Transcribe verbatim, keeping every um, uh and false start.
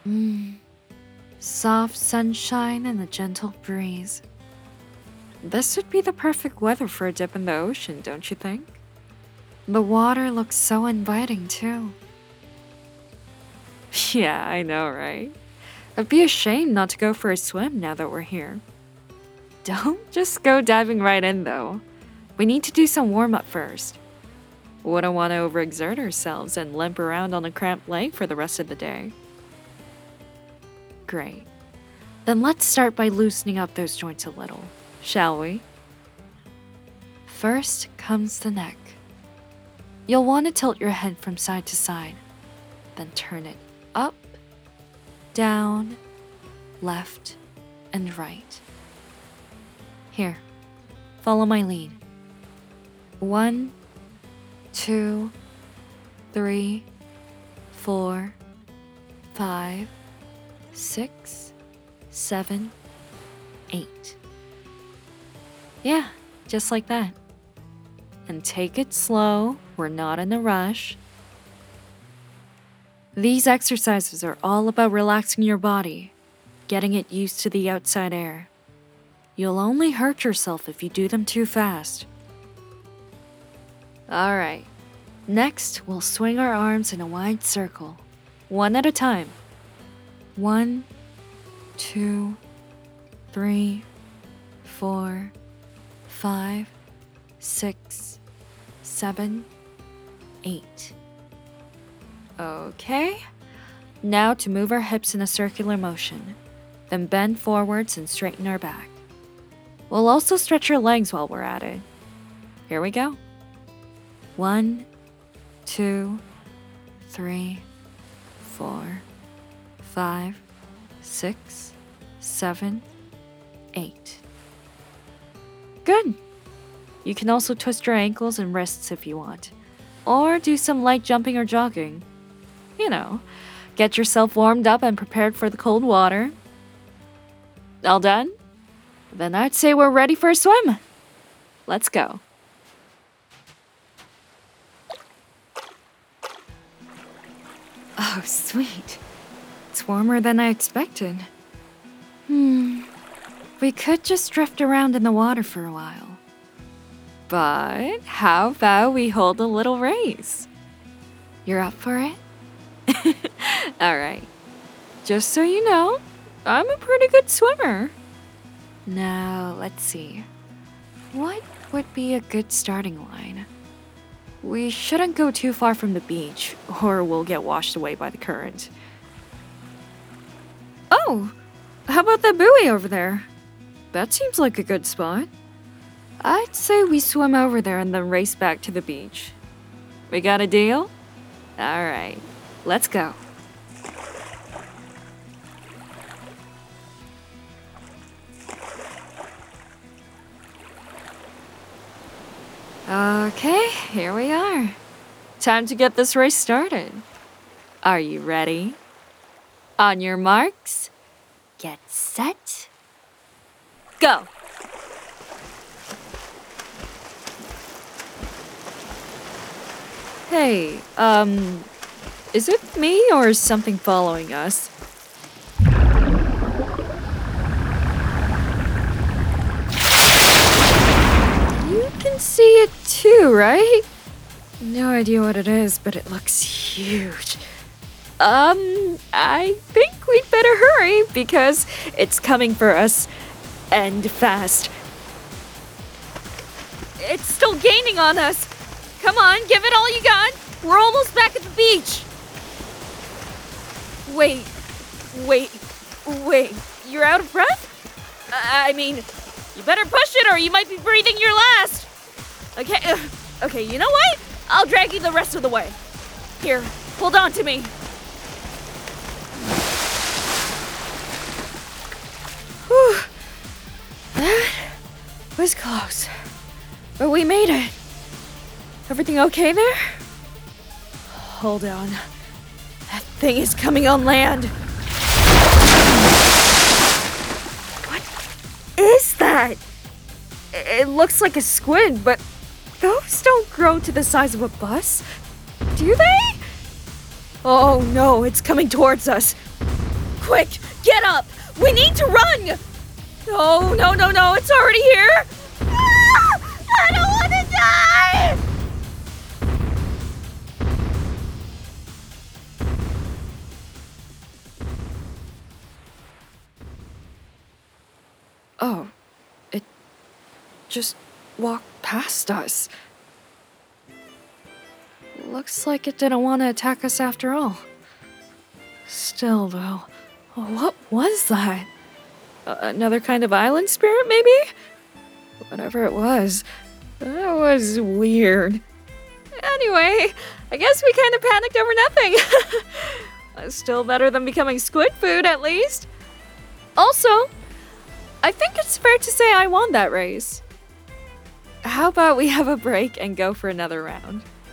Mmm, soft sunshine and a gentle breeze. This would be the perfect weather for a dip in the ocean, don't you think? The water looks so inviting, too. Yeah, I know, right? It'd be a shame not to go for a swim now that we're here. Don't just go diving right in, though. We need to do some warm up first. Wouldn't want to overexert ourselves and limp around on a cramped leg for the rest of the day. Great. Then let's start by loosening up those joints a little, shall we? First comes the neck. You'll want to tilt your head from side to side, then turn it up, down, left, and right. Here, follow my lead. One, two, three, four, five, six, seven, eight. Yeah, just like that. And take it slow, we're not in a rush. These exercises are all about relaxing your body, getting it used to the outside air. You'll only hurt yourself if you do them too fast. Alright, next we'll swing our arms in a wide circle, one at a time. One, two, three, four, five, six, seven, eight. Okay, now to move our hips in a circular motion, then bend forwards and straighten our back. We'll also stretch our legs while we're at it. Here we go. One, two, three, four, five, six, seven, eight. Good. You can also twist your ankles and wrists if you want, or do some light jumping or jogging. You know, get yourself warmed up and prepared for the cold water. All done? Then I'd say we're ready for a swim. Let's go. Oh, sweet. It's warmer than I expected. Hmm. We could just drift around in the water for a while. But how about we hold a little race? You're up for it? Alright. Just so you know, I'm a pretty good swimmer. Now, let's see. What would be a good starting line? We shouldn't go too far from the beach, or we'll get washed away by the current. Oh! How about that buoy over there? That seems like a good spot. I'd say we swim over there and then race back to the beach. We got a deal? Alright, let's go. Okay, here we are. Time to get this race started. Are you ready? On your marks, get set, go! Hey, um, is it me or is something following us? You can see it too, right? No idea what it is, but it looks huge. Um, I think we'd better hurry because it's coming for us, and fast. It's still gaining on us. Come on, give it all you got. We're almost back at the beach. Wait, wait, wait. You're out of breath? I mean, you better push it or you might be breathing your last. Okay, uh, okay, you know what? I'll drag you the rest of the way. Here, hold on to me. Whew. That was close. But we made it. Everything okay there? Hold on. That thing is coming on land. What is that? It looks like a squid, but those don't grow to the size of a bus, do they? Oh no, it's coming towards us. Quick, get up! We need to run! No, no, no, no, it's already here! Ah! I don't want to die! Oh, it just walked past us. Looks like it didn't want to attack us after all. Still, though, what was that? Uh, another kind of island spirit, maybe? Whatever it was, that was weird. Anyway, I guess we kind of panicked over nothing. Still better than becoming squid food, at least. Also, I think it's fair to say I won that race. How about we have a break and go for another round?